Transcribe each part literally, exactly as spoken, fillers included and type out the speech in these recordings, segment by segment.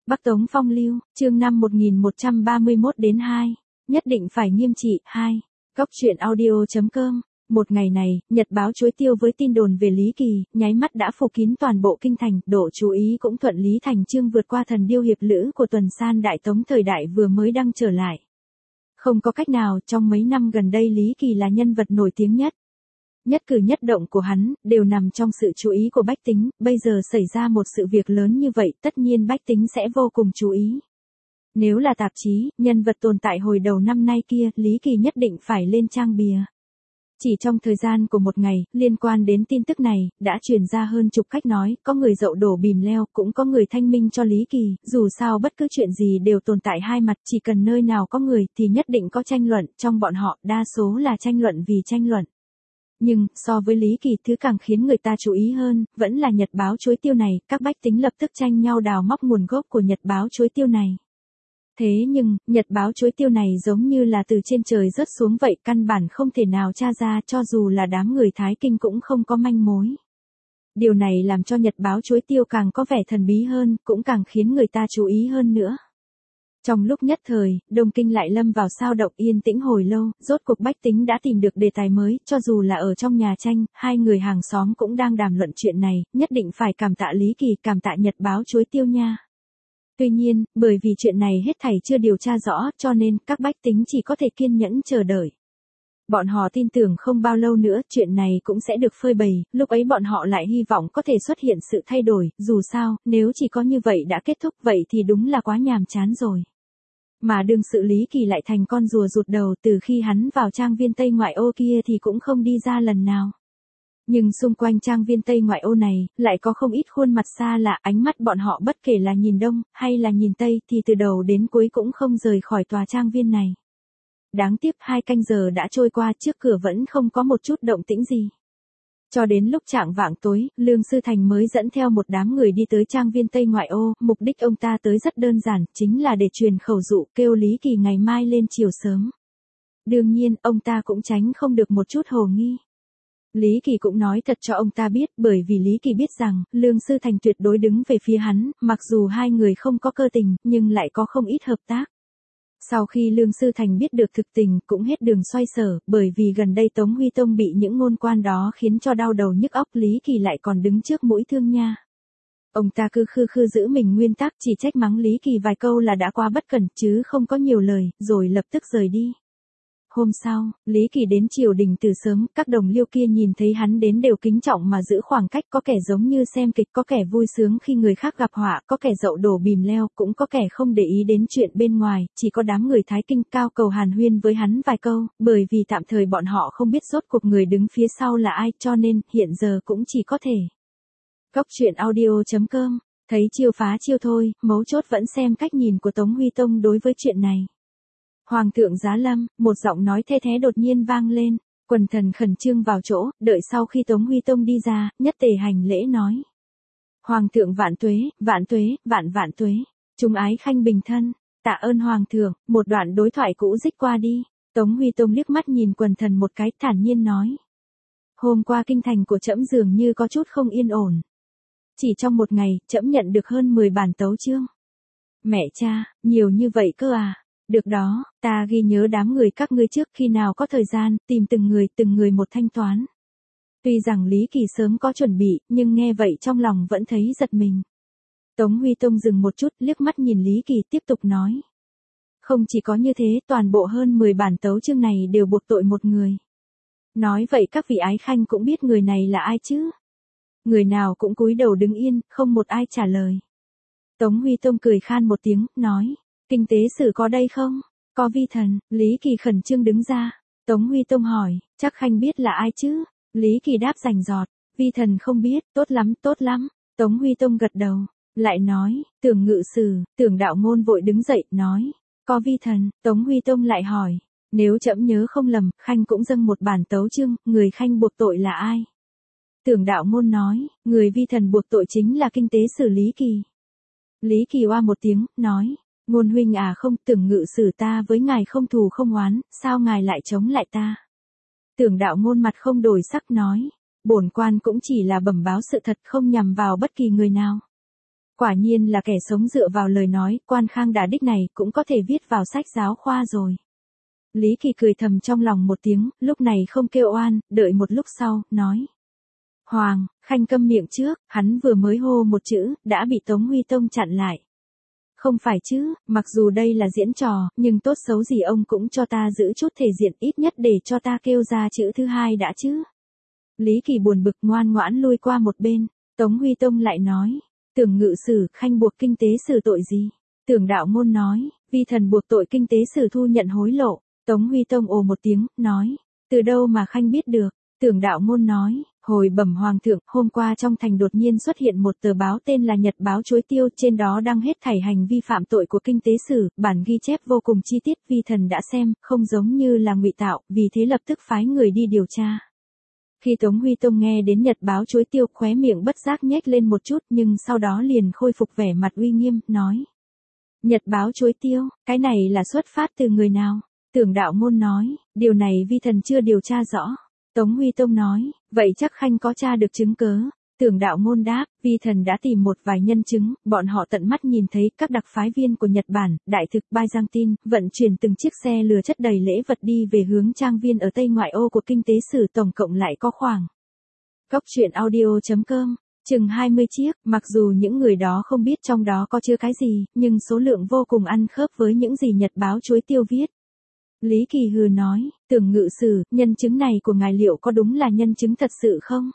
Bắc Tống Phong Lưu, chương năm một nghìn một trăm ba mươi mốt đến hai. Nhất định phải nghiêm trị, hai. Góc truyện audio.com. Một ngày này, Nhật báo Chuối Tiêu với tin đồn về Lý Kỳ, nháy mắt đã phủ kín toàn bộ kinh thành, độ chú ý cũng thuận lý thành chương vượt qua thần điêu hiệp lữ của Tuần San Đại Tống thời đại vừa mới đăng trở lại. Không có cách nào, trong mấy năm gần đây Lý Kỳ là nhân vật nổi tiếng nhất. Nhất cử nhất động của hắn, đều nằm trong sự chú ý của bách tính, bây giờ xảy ra một sự việc lớn như vậy, tất nhiên bách tính sẽ vô cùng chú ý. Nếu là tạp chí, nhân vật tồn tại hồi đầu năm nay kia, Lý Kỳ nhất định phải lên trang bìa. Chỉ trong thời gian của một ngày, liên quan đến tin tức này, đã truyền ra hơn chục cách nói, có người dậu đổ bìm leo, cũng có người thanh minh cho Lý Kỳ, dù sao bất cứ chuyện gì đều tồn tại hai mặt, chỉ cần nơi nào có người thì nhất định có tranh luận, trong bọn họ, đa số là tranh luận vì tranh luận. Nhưng, so với Lý Kỳ, thứ càng khiến người ta chú ý hơn, vẫn là Nhật báo Chuối Tiêu này, các bách tính lập tức tranh nhau đào móc nguồn gốc của Nhật báo Chuối Tiêu này. Thế nhưng, Nhật báo Chuối Tiêu này giống như là từ trên trời rớt xuống vậy, căn bản không thể nào tra ra, cho dù là đám người Thái Kinh cũng không có manh mối. Điều này làm cho Nhật báo Chuối Tiêu càng có vẻ thần bí hơn, cũng càng khiến người ta chú ý hơn nữa. Trong lúc nhất thời, Đông Kinh lại lâm vào sao động yên tĩnh hồi lâu, rốt cuộc bách tính đã tìm được đề tài mới, cho dù là ở trong nhà tranh, hai người hàng xóm cũng đang đàm luận chuyện này, nhất định phải cảm tạ Lý Kỳ, cảm tạ Nhật báo Chuối Tiêu nha. Tuy nhiên, bởi vì chuyện này hết thảy chưa điều tra rõ, cho nên các bách tính chỉ có thể kiên nhẫn chờ đợi. Bọn họ tin tưởng không bao lâu nữa, chuyện này cũng sẽ được phơi bày, lúc ấy bọn họ lại hy vọng có thể xuất hiện sự thay đổi, dù sao, nếu chỉ có như vậy đã kết thúc vậy thì đúng là quá nhàm chán rồi. Mà đương sự Lý Kỳ lại thành con rùa rụt đầu, từ khi hắn vào trang viên Tây ngoại ô kia thì cũng không đi ra lần nào. Nhưng xung quanh trang viên Tây ngoại ô này, lại có không ít khuôn mặt xa lạ, ánh mắt bọn họ bất kể là nhìn đông, hay là nhìn tây, thì từ đầu đến cuối cũng không rời khỏi tòa trang viên này. Đáng tiếc hai canh giờ đã trôi qua, trước cửa vẫn không có một chút động tĩnh gì. Cho đến lúc chạng vạng tối, Lương Sư Thành mới dẫn theo một đám người đi tới trang viên Tây ngoại ô, mục đích ông ta tới rất đơn giản, chính là để truyền khẩu dụ, kêu Lý Kỳ ngày mai lên chiều sớm. Đương nhiên, ông ta cũng tránh không được một chút hồ nghi. Lý Kỳ cũng nói thật cho ông ta biết, bởi vì Lý Kỳ biết rằng, Lương Sư Thành tuyệt đối đứng về phía hắn, mặc dù hai người không có cơ tình, nhưng lại có không ít hợp tác. Sau khi Lương Sư Thành biết được thực tình, cũng hết đường xoay sở, bởi vì gần đây Tống Huy Tông bị những ngôn quan đó khiến cho đau đầu nhức óc, Lý Kỳ lại còn đứng trước mũi thương nha. Ông ta cứ khư khư giữ mình nguyên tắc, chỉ trách mắng Lý Kỳ vài câu là đã quá bất cẩn, chứ không có nhiều lời, rồi lập tức rời đi. Hôm sau, Lý Kỳ đến triều đình từ sớm, các đồng liêu kia nhìn thấy hắn đến đều kính trọng mà giữ khoảng cách, có kẻ giống như xem kịch, có kẻ vui sướng khi người khác gặp họa, có kẻ dậu đổ bìm leo, cũng có kẻ không để ý đến chuyện bên ngoài, chỉ có đám người Thái Kinh cao cầu hàn huyên với hắn vài câu, bởi vì tạm thời bọn họ không biết rốt cuộc người đứng phía sau là ai, cho nên, hiện giờ cũng chỉ có thể. Góc truyện audio.com, thấy chiêu phá chiêu thôi, mấu chốt vẫn xem cách nhìn của Tống Huy Tông đối với chuyện này. Hoàng thượng giá lâm, một giọng nói the thé đột nhiên vang lên, quần thần khẩn trương vào chỗ, đợi sau khi Tống Huy Tông đi ra, nhất tề hành lễ nói. Hoàng thượng vạn tuế, vạn tuế, vạn vạn tuế, chúng ái khanh bình thân, tạ ơn Hoàng thượng, một đoạn đối thoại cũ dích qua đi, Tống Huy Tông liếc mắt nhìn quần thần một cái, thản nhiên nói. Hôm qua kinh thành của trẫm dường như có chút không yên ổn. Chỉ trong một ngày, trẫm nhận được hơn mười bản tấu chương. Mẹ cha, nhiều như vậy cơ à? Được đó, ta ghi nhớ đám người các ngươi trước, khi nào có thời gian, tìm từng người từng người một thanh toán. Tuy rằng Lý Kỳ sớm có chuẩn bị, nhưng nghe vậy trong lòng vẫn thấy giật mình. Tống Huy Tông dừng một chút, liếc mắt nhìn Lý Kỳ tiếp tục nói. Không chỉ có như thế, toàn bộ hơn mười bản tấu chương này đều buộc tội một người. Nói vậy các vị ái khanh cũng biết người này là ai chứ? Người nào cũng cúi đầu đứng yên, không một ai trả lời. Tống Huy Tông cười khan một tiếng, nói. Kinh tế sử có đây không? Có vi thần, Lý Kỳ khẩn trương đứng ra. Tống Huy Tông hỏi, chắc khanh biết là ai chứ? Lý Kỳ đáp rành rọt, vi thần không biết, tốt lắm, tốt lắm. Tống Huy Tông gật đầu, lại nói, tưởng ngự sử, tưởng đạo ngôn vội đứng dậy, nói, có vi thần. Tống Huy Tông lại hỏi, nếu trẫm nhớ không lầm, khanh cũng dâng một bản tấu chương, người khanh buộc tội là ai? Tưởng đạo ngôn nói, người vi thần buộc tội chính là kinh tế sử Lý Kỳ. Lý Kỳ oa một tiếng, nói. Ngôn huynh à, không, tưởng ngự sử ta với ngài không thù không oán, sao ngài lại chống lại ta? Tưởng đạo ngôn mặt không đổi sắc nói, bổn quan cũng chỉ là bẩm báo sự thật, không nhằm vào bất kỳ người nào. Quả nhiên là kẻ sống dựa vào lời nói, Quan Khang đả đích này cũng có thể viết vào sách giáo khoa rồi. Lý Kỳ cười thầm trong lòng một tiếng, lúc này không kêu oan, đợi một lúc sau, nói. Hoàng, Khanh câm miệng trước, hắn vừa mới hô một chữ, đã bị Tống Huy Tông chặn lại. Không phải chứ, mặc dù đây là diễn trò, nhưng tốt xấu gì ông cũng cho ta giữ chút thể diện ít nhất để cho ta kêu ra chữ thứ hai đã chứ. Lý Kỳ buồn bực ngoan ngoãn lui qua một bên, Tống Huy Tông lại nói. Tưởng ngự sử, Khanh buộc kinh tế sử tội gì? Tưởng đạo ngôn nói, vi thần buộc tội kinh tế sử thu nhận hối lộ. Tống Huy Tông ồ một tiếng, nói, từ đâu mà Khanh biết được? Tưởng đạo ngôn nói, hồi bẩm hoàng thượng, hôm qua trong thành đột nhiên xuất hiện một tờ báo tên là Nhật báo Chuối Tiêu, trên đó đăng hết thảy hành vi phạm tội của kinh tế sử, bản ghi chép vô cùng chi tiết, vi thần đã xem, không giống như là ngụy tạo, vì thế lập tức phái người đi điều tra. Khi Tống Huy Tông nghe đến Nhật báo Chuối Tiêu, khóe miệng bất giác nhếch lên một chút, nhưng sau đó liền khôi phục vẻ mặt uy nghiêm, nói. Nhật báo Chuối Tiêu, cái này là xuất phát từ người nào? Tưởng đạo ngôn nói, điều này vi thần chưa điều tra rõ. Tống Huy Tông nói, vậy chắc Khanh có tra được chứng cớ. Tưởng đạo ngôn đáp, vi thần đã tìm một vài nhân chứng, bọn họ tận mắt nhìn thấy các đặc phái viên của Nhật Bản, đại thực Byzantine, vận chuyển từng chiếc xe lừa chất đầy lễ vật đi về hướng trang viên ở tây ngoại ô của kinh tế sử, tổng cộng lại có khoảng. Cốc truyện audio chấm com, chừng hai mươi chiếc, mặc dù những người đó không biết trong đó có chứa cái gì, nhưng số lượng vô cùng ăn khớp với những gì Nhật báo Chuối Tiêu viết. Lý Kỳ hừ nói, tưởng ngự sử, nhân chứng này của ngài liệu có đúng là nhân chứng thật sự không?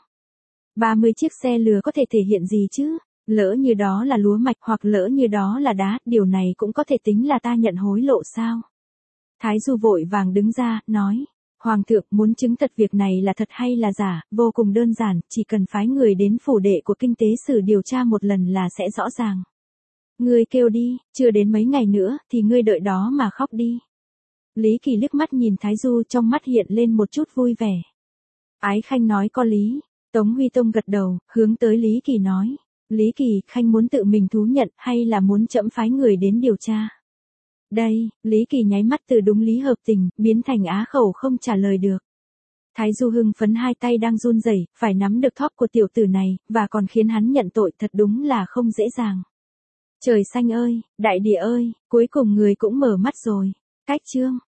ba mươi chiếc xe lừa có thể thể hiện gì chứ? Lỡ như đó là lúa mạch hoặc lỡ như đó là đá, điều này cũng có thể tính là ta nhận hối lộ sao? Thái Du vội vàng đứng ra, nói, Hoàng thượng muốn chứng thật việc này là thật hay là giả, vô cùng đơn giản, chỉ cần phái người đến phủ đệ của kinh tế sử điều tra một lần là sẽ rõ ràng. Ngươi kêu đi, chưa đến mấy ngày nữa, thì ngươi đợi đó mà khóc đi. Lý Kỳ liếc mắt nhìn Thái Du, trong mắt hiện lên một chút vui vẻ. Ái Khanh nói có lý. Tống Huy Tông gật đầu, hướng tới Lý Kỳ nói. Lý Kỳ, Khanh muốn tự mình thú nhận hay là muốn trẫm phái người đến điều tra? Đây, Lý Kỳ nháy mắt từ đúng lý hợp tình, biến thành á khẩu không trả lời được. Thái Du hưng phấn hai tay đang run rẩy, phải nắm được thóp của tiểu tử này, và còn khiến hắn nhận tội thật đúng là không dễ dàng. Trời xanh ơi, đại địa ơi, cuối cùng người cũng mở mắt rồi. Cách chương.